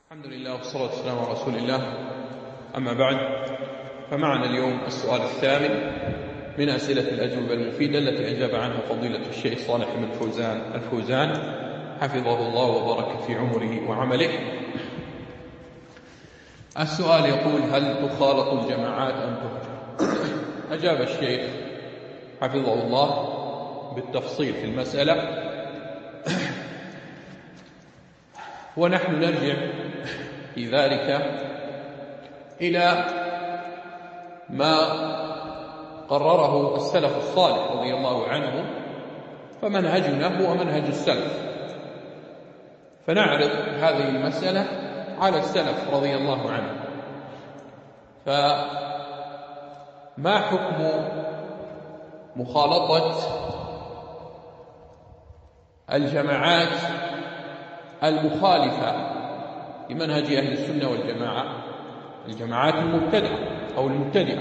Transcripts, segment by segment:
الحمد لله والصلاة والسلام على رسول الله. أما بعد، فمعنا اليوم السؤال الثامن من أسئلة الأجوبة المفيدة التي أجاب عنها فضيلة الشيخ صالح بن الفوزان حفظه الله وبارك في عمره وعمله. السؤال يقول: هل تخالط الجماعات أم تهجر؟ أجاب الشيخ حفظه الله بالتفصيل في المسألة، ونحن نرجع في ذلك إلى ما قرره السلف الصالح رضي الله عنه، فمنهجنا هو منهج السلف، فنعرض هذه المسألة على السلف رضي الله عنه. فما حكم مخالطة الجماعات المخالفة لمنهج أهل السنة والجماعة، الجماعات المبتدعة أو المبتدعة؟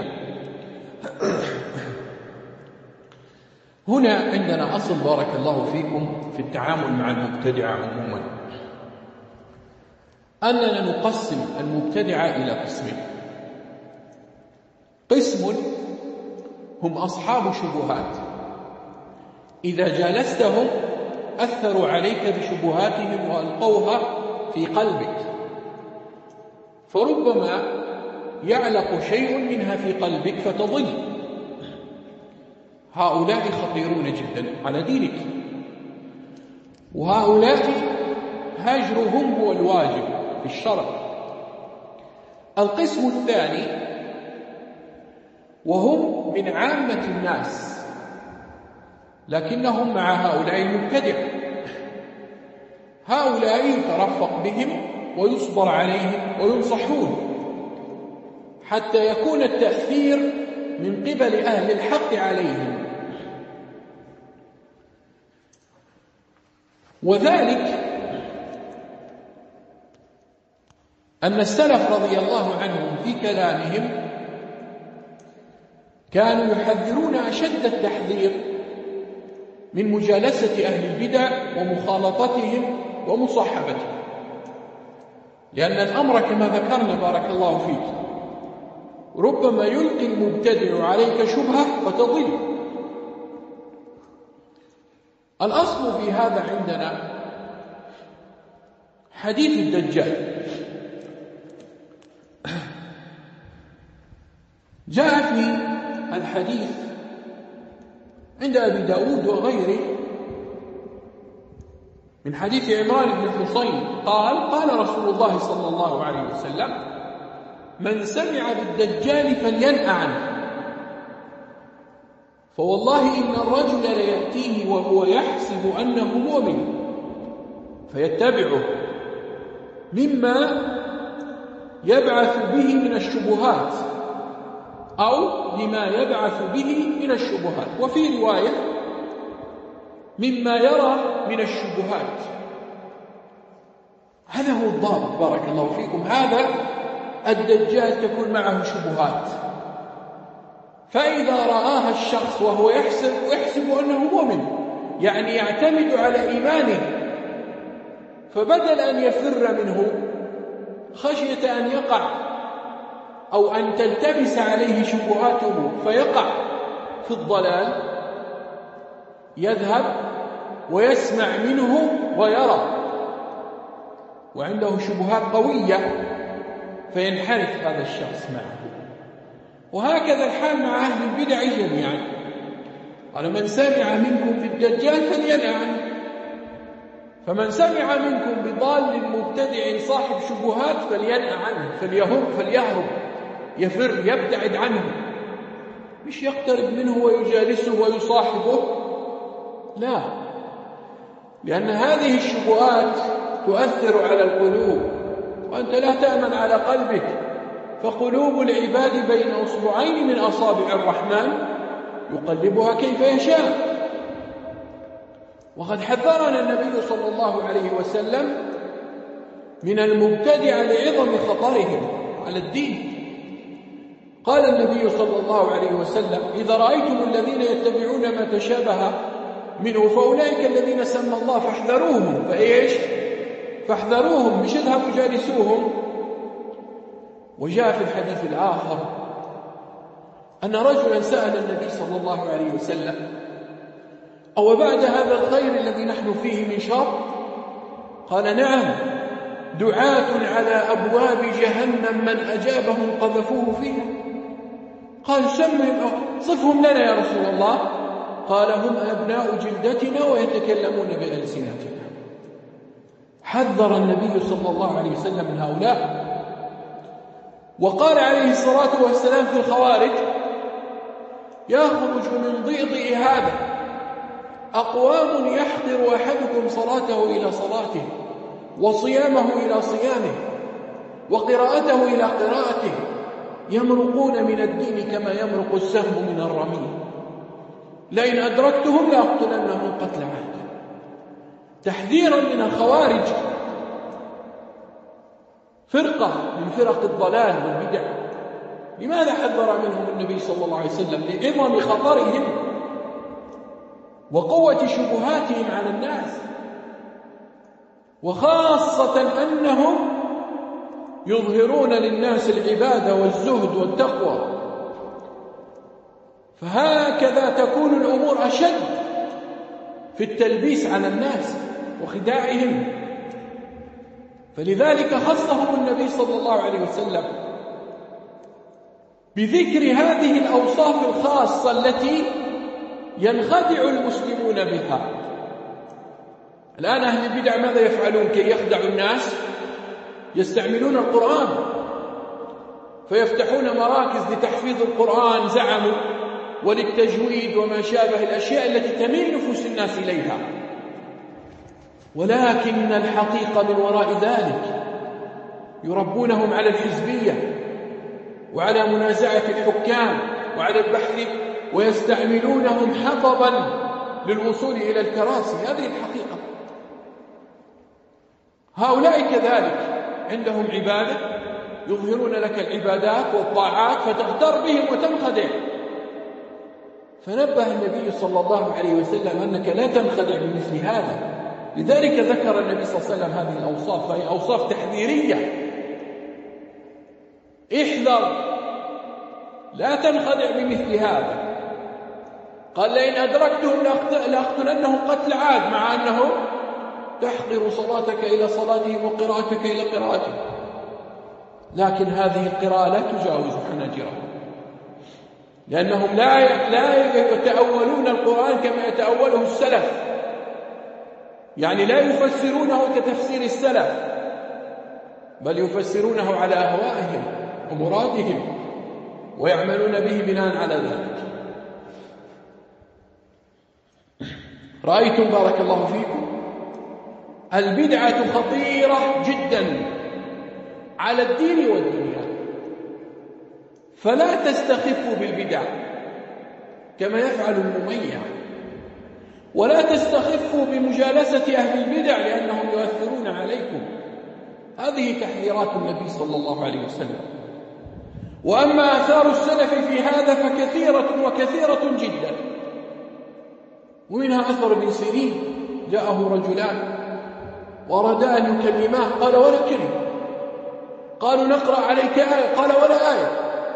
هنا عندنا أصل بارك الله فيكم في التعامل مع المبتدعة عموما، أننا نقسم المبتدعة إلى قسمين: قسم هم أصحاب شبهات، إذا جالستهم أثروا عليك بشبهاتهم وألقوها في قلبك، فربما يعلق شيء منها في قلبك فتضل. هؤلاء خطيرون جدا على دينك، وهؤلاء هجرهم هو الواجب في الشرع. القسم الثاني وهم من عامة الناس، لكنهم مع هؤلاء المبتدعة، هؤلاء يترفق بهم ويصبر عليهم وينصحون حتى يكون التأثير من قبل أهل الحق عليهم، وذلك أن السلف رضي الله عنهم في كلامهم كانوا يحذرون أشد التحذير من مجالسة أهل البدع ومخالطتهم ومصاحبتهم، لأن الأمر كما ذكرنا بارك الله فيك ربما يلقي المبتدع عليك شبهة فتضل. الأصل في هذا عندنا حديث الدجال. جاء في الحديث عند أبي داود وغيره من حديث عمران بن حصين قال رسول الله صلى الله عليه وسلم: من سمع بالدجال فلينأ عنه، فوالله إن الرجل ليأتيه وهو يحسب أنه مؤمن فيتبعه مما يبعث به من الشبهات أو لما يبعث به من الشبهات، وفي رواية مما يرى من الشبهات. هذا هو الضابط بارك الله فيكم. هذا الدجال تكون معه شبهات، فإذا رآها الشخص وهو يحسب أنه مؤمن، يعني يعتمد على إيمانه، فبدل أن يفر منه خشية أن يقع أو أن تلتبس عليه شبهاته فيقع في الضلال، يذهب ويسمع منه ويرى وعنده شبهات قوية فينحرف هذا الشخص معه. وهكذا الحال مع أهل البدع جميعا. قال: من سمع منكم في الدجال فلينأ عنه، فمن سمع منكم بضال مبتدع صاحب شبهات فلينأ عنه، فليهرب يفر يبتعد عنه، مش يقترب منه ويجالسه ويصاحبه، لا، لأن هذه الشبهات تؤثر على القلوب، وأنت لا تأمن على قلبك، فقلوب العباد بين أصبعين من أصابع الرحمن يقلبها كيف يشاء. وقد حذرنا النبي صلى الله عليه وسلم من المبتدع لعظم خطرهم على الدين. قال النبي صلى الله عليه وسلم: إذا رأيتم الذين يتبعون ما تشابه منه فأولئك الذين سمى الله فاحذروهم. فإيش؟ فاحذروهم، مش اذهبوا جالسوهم. وجاء في الحديث الآخر أن رجلا سأل النبي صلى الله عليه وسلم: أو بعد هذا الخير الذي نحن فيه من شر؟ قال: نعم، دعاة على أبواب جهنم من أجابهم قذفوه فيها. قال: صفهم لنا يا رسول الله. قال: هم أبناء جلدتنا ويتكلمون بألسنتنا. حذر النبي صلى الله عليه وسلم من هؤلاء. وقال عليه الصلاة والسلام في الخوارج: يخرج من ضئضئ هذا أقوام يحقر أحدكم صلاته إلى صلاته، وصيامه إلى صيامه، وقراءته إلى قراءته، يمرقون من الدين كما يمرق السهم من الرمي، لئن أدركتهم لأقتلنهم قتل عاد. تحذيرا من الخوارج، فرقة من فرق الضلال والبدع. لماذا حذر منهم النبي صلى الله عليه وسلم؟ لعظم خطرهم وقوة شبهاتهم على الناس، وخاصة أنهم يظهرون للناس العبادة والزهد والتقوى. فهكذا تكون الأمور أشد في التلبيس على الناس وخداعهم. فلذلك خصهم النبي صلى الله عليه وسلم بذكر هذه الأوصاف الخاصة التي ينخدع المسلمون بها. الآن أهل البدع ماذا يفعلون كي يخدعوا الناس؟ يستعملون القرآن، فيفتحون مراكز لتحفيظ القرآن زعموا، وللتجويد وما شابه الأشياء التي تميل نفوس الناس إليها. ولكن الحقيقة من وراء ذلك يربونهم على الحزبية وعلى منازعة الحكام وعلى البحث، ويستعملونهم حطبا للوصول إلى الكراسي. هذه الحقيقة. هؤلاء كذلك عندهم عبادة، يظهرون لك العبادات والطاعات فتغتر بهم وتنخدع. فنبه النبي صلى الله عليه وسلم أنك لا تنخدع بمثل هذا. لذلك ذكر النبي صلى الله عليه وسلم هذه الأوصاف، فهي أوصاف تحذيرية. احذر، لا تنخدع بمثل هذا. قال: لئن أدركتهم لأقتلنهم قتل عاد، مع أنهم تحقر صلاتك إلى صلاتهم وقراءتك إلى قراءتهم، لكن هذه القراءة لا تجاوز حناجرهم، لأنهم لا يتأولون القرآن كما يتأوله السلف، يعني لا يفسرونه كتفسير السلف، بل يفسرونه على أهوائهم ومرادهم ويعملون به بناء على ذلك. رأيتم بارك الله فيكم البدعة خطيرة جدا على الدين والدنيا، فلا تستخفوا بالبدع كما يفعل المميع، ولا تستخفوا بمجالسة أهل البدع لأنهم يؤثرون عليكم. هذه تحذيرات النبي صلى الله عليه وسلم. وأما آثار السلف في هذا فكثيرة وكثيرة جدا، ومنها أثر ابن سيرين: جاءه رجلان وأرادا أن يكلماه، قال: ولا كلمة. قالوا: نقرأ عليك آية، قال: ولا آية.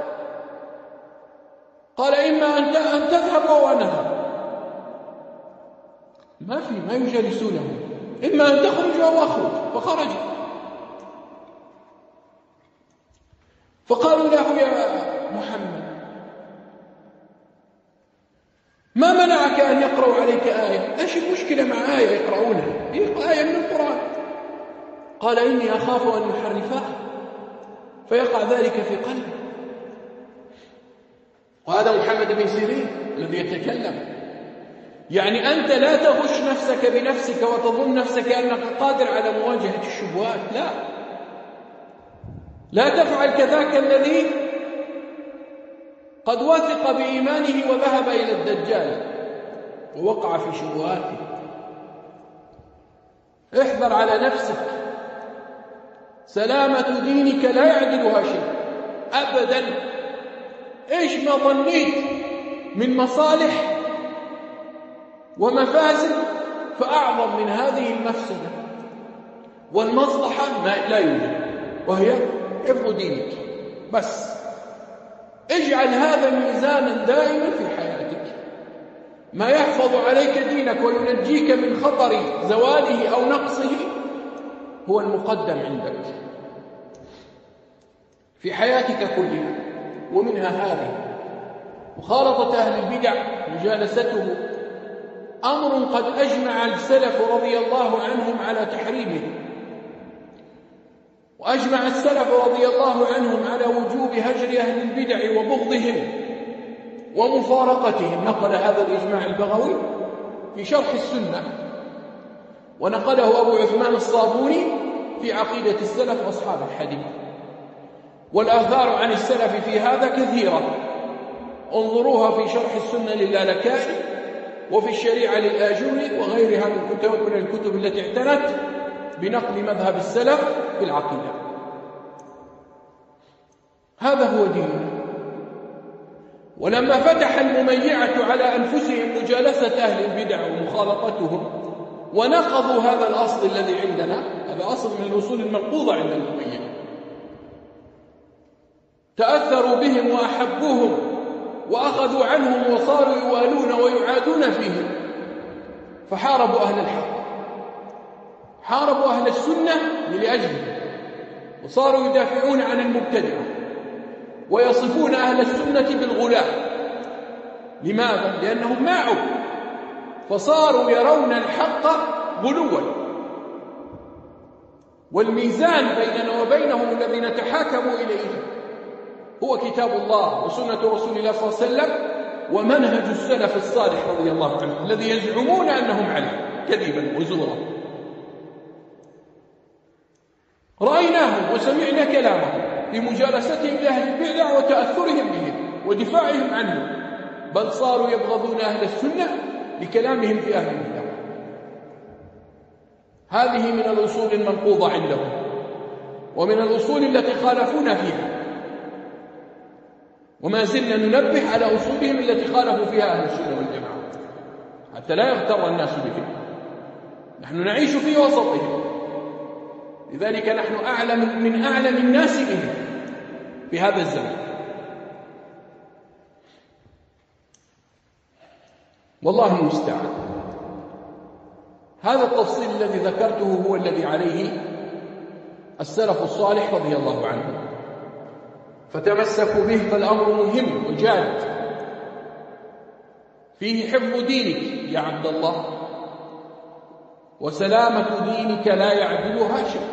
قال: إما أن تذهب أو أن أذهب. ما يجالسونه، إما أن تخرج أو أخرج. فخرج. فقالوا له: يا محمد، ما منعك أن يقرأوا عليك آية؟ إيش المشكلة مع آية يقرؤونها؟ هي آية من القرآن. قال: إني أخاف أن يحرفها فيقع ذلك في قلبي. وهذا محمد بن سيرين الذي يتكلم. يعني أنت لا تغش نفسك بنفسك وتظن نفسك أنك قادر على مواجهة الشبهات. لا تفعل كذاك الذي قد وثق بإيمانه وذهب إلى الدجال ووقع في شبهاته. احذر على نفسك، سلامة دينك لا يعدلها شيء أبدا. إيش ما ظنيت من مصالح ومفاسد فأعظم من هذه المفسدة. والمصلحة ما لا يوجد، وهي حفظ دينك بس. اجعل هذا ميزانا دائما في حياتك، ما يحفظ عليك دينك وينجيك من خطر زواله أو نقصه هو المقدم عندك في حياتك كلها. ومنها هذه مخالطة أهل البدع، مجالسته أمر قد أجمع السلف رضي الله عنهم على تحريمه، وأجمع السلف رضي الله عنهم على وجوب هجر أهل البدع وبغضهم ومفارقتهم. نقل هذا الإجماع البغوي في شرح السنة، ونقله أبو عثمان الصابوني في عقيدة السلف وأصحاب الحديث. والآثار عن السلف في هذا كثيرة، انظروها في شرح السنة للالكائي وفي الشريعة للآجري وغيرها من الكتب التي اعتنت بنقل مذهب السلف في العقيدة. هذا هو ديننا. ولما فتح المميعة على أنفسهم مجالسة أهل البدع ومخالطتهم ونقضوا هذا الأصل الذي عندنا، هذا أصل من الأصول المنقوضة عند المميع، تأثروا بهم وأحبوهم وأخذوا عنهم وصاروا يوالون ويعادون فيهم، فحاربوا أهل الحق، حاربوا أهل السنة لأجله، وصاروا يدافعون عن المبتدعة ويصفون أهل السنة بالغلاة. لماذا؟ لأنهم ماعوا، فصاروا يرون الحق غلوا، والميزان بيننا وبينهم الذي نتحاكم إليه هو كتاب الله وسنة رسول الله صلى الله عليه وسلم ومنهج السلف الصالح رضي الله عنهم الذي يزعمون أنهم عليه كذبا وزورا. رأيناهم وسمعنا كلامهم بمجالستهم لأهل البدع وتأثرهم بهم ودفاعهم عنهم، بل صاروا يبغضون أهل السنة لكلامهم في أهل البدع. هذه من الأصول المنقوضة عندهم ومن الأصول التي خالفونا فيها، وما زلنا ننبه على أصولهم التي خالفوا فيها أهل السنة والجماعة حتى لا يغتر الناس بهم. نحن نعيش في وسطهم، لذلك نحن أعلم من أعلم الناس بهم في هذا الزمن. والله المستعان. هذا التفصيل الذي ذكرته هو الذي عليه السلف الصالح رضي الله عنهم، فتمسكوا به، فالأمر مهم وجاد، فيه حفظ دينك يا عبد الله، وسلامة دينك لا يعدلها شيء.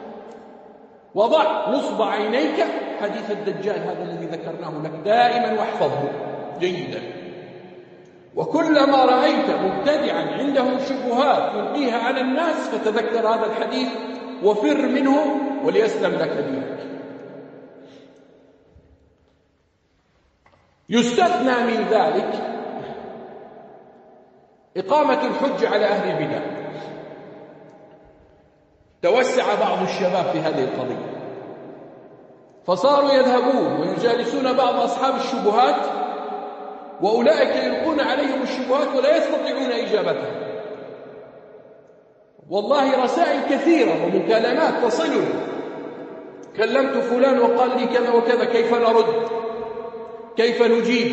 وضع نصب عينيك حديث الدجال هذا الذي ذكرناه لك دائما واحفظه جيدا، وكلما رأيت مبتدعا عنده شبهات يلقيها على الناس فتذكر هذا الحديث وفر منه وليسلم لك دينك. يستثنى من ذلك إقامة الحج على أهل البدع. توسع بعض الشباب في هذه القضية، فصاروا يذهبون ويجالسون بعض أصحاب الشبهات، وأولئك يلقون عليهم الشبهات ولا يستطيعون إجابتها. والله رسائل كثيرة ومكالمات تصلني، كلمت فلان وقال لي كذا وكذا، كيف نرد؟ كيف نجيب؟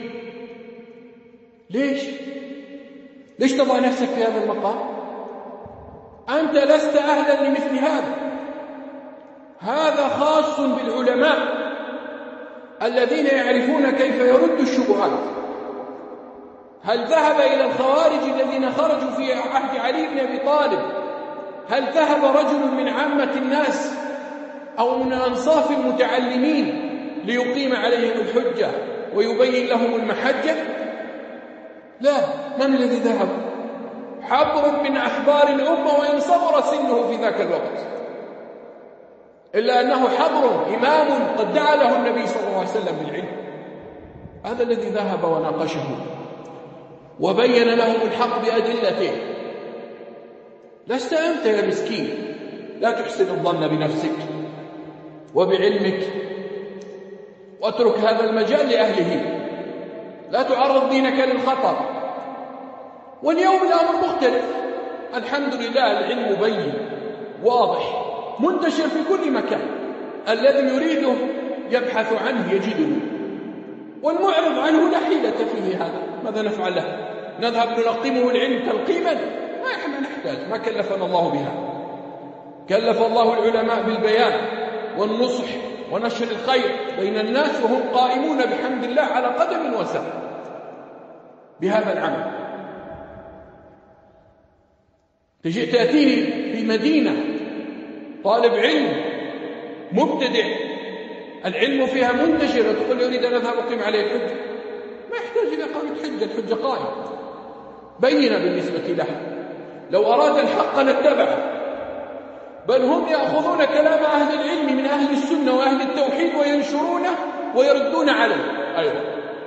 ليش تضع نفسك في هذا المقام؟ أنت لست أهلا لمثل هذا. هذا خاص بالعلماء الذين يعرفون كيف يرد الشبهات. هل ذهب إلى الخوارج الذين خرجوا في عهد علي بن أبي طالب؟ هل ذهب رجل من عامة الناس أو من أنصاف المتعلمين ليقيم عليهم الحجة ويبين لهم المحجة؟ لا. من الذي ذهب؟ حبر من أحبار الأمة، وإن صغر سنه في ذاك الوقت، إلا أنه حبر إمام قد دعا له النبي صلى الله عليه وسلم بالعلم. هذا الذي ذهب وناقشه وبين لهم الحق بأدلته. لست أنت يا مسكين. لا تحسن الظن بنفسك وبعلمك، واترك هذا المجال لأهله، لا تعرض دينك للخطر. واليوم الأمر مختلف، الحمد لله، العلم بين واضح منتشر في كل مكان، الذي يريده يبحث عنه يجده، والمعرض عنه لا حيلة فيه. هذا ماذا نفعل له؟ نذهب نلقمه العلم تلقيما؟ ما احنا نحتاج، ما كلفنا الله بها. كلف الله العلماء بالبيان والنصح ونشر الخير بين الناس وهم قائمون بحمد الله على قدم وساق بهذا العمل. تجي تأتيني في مدينة طالب علم مبتدع العلم فيها منتشر وتقول يريد أن أذهب أقيم عليه الحجة، ما يحتاج إلى إقامة حجة، الحجة قائمة بينة بالنسبة له. لو أراد الحق لاتبعه، بل هم يأخذون كلام أهل العلم من أهل السنة وأهل التوحيد وينشرونه ويردون عليه أيضا.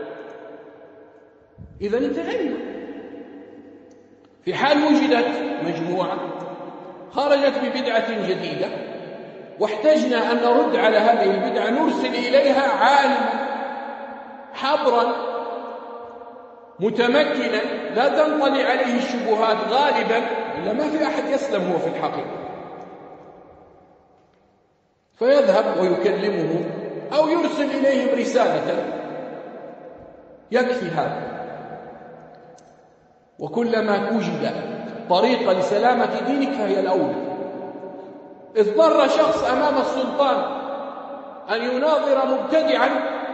إذن انتهينا. في حال وجدت مجموعة خرجت ببدعة جديدة واحتجنا أن نرد على هذه البدعة، نرسل إليها عالما حبرا متمكنا لا تنطلي عليه الشبهات غالبا، إلا ما في أحد يسلم هو في الحقيقة، فيذهب ويكلمه أو يرسل إليهم رسالة، يكفي هذا. وكلما وجد طريقة لسلامة دينك فهي الأولى. اضطر شخص أمام السلطان أن يناظر مبتدعا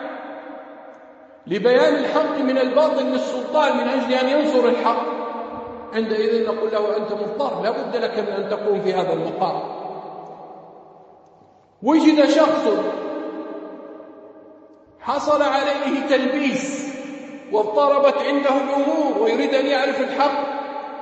لبيان الحق من الباطل للسلطان من أجل أن ينصر الحق، عندئذ نقول له أنت مضطر، لا بد لك من أن تقوم في هذا المقام. وجد شخص حصل عليه تلبيس واضطربت عنده الأمور ويريد أن يعرف الحق،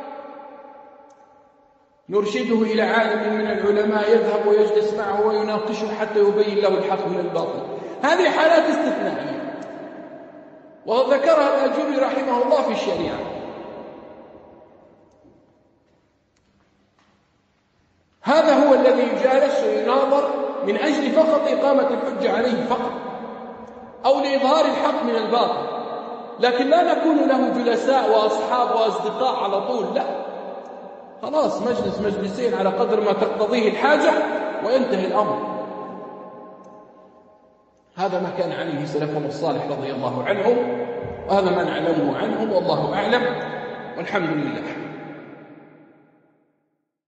نرشده إلى عالم من العلماء يذهب ويجلس معه ويناقشه حتى يبين له الحق من الباطل. هذه حالات استثنائية وذكرها الأجري رحمه الله في الشريعة. هذا هو الذي يجالس ويناظر من أجل فقط إقامة الحجة عليه فقط، أو لإظهار الحق من الباطل، لكن لا نكون له جلساء وأصحاب وأصدقاء على طول، لا، خلاص مجلس مجلسين على قدر ما تقتضيه الحاجة وينتهي الأمر. هذا ما كان عليه سلفنا الصالح رضي الله عنهم، وهذا ما نعلمه عنهم، والله أعلم والحمد لله.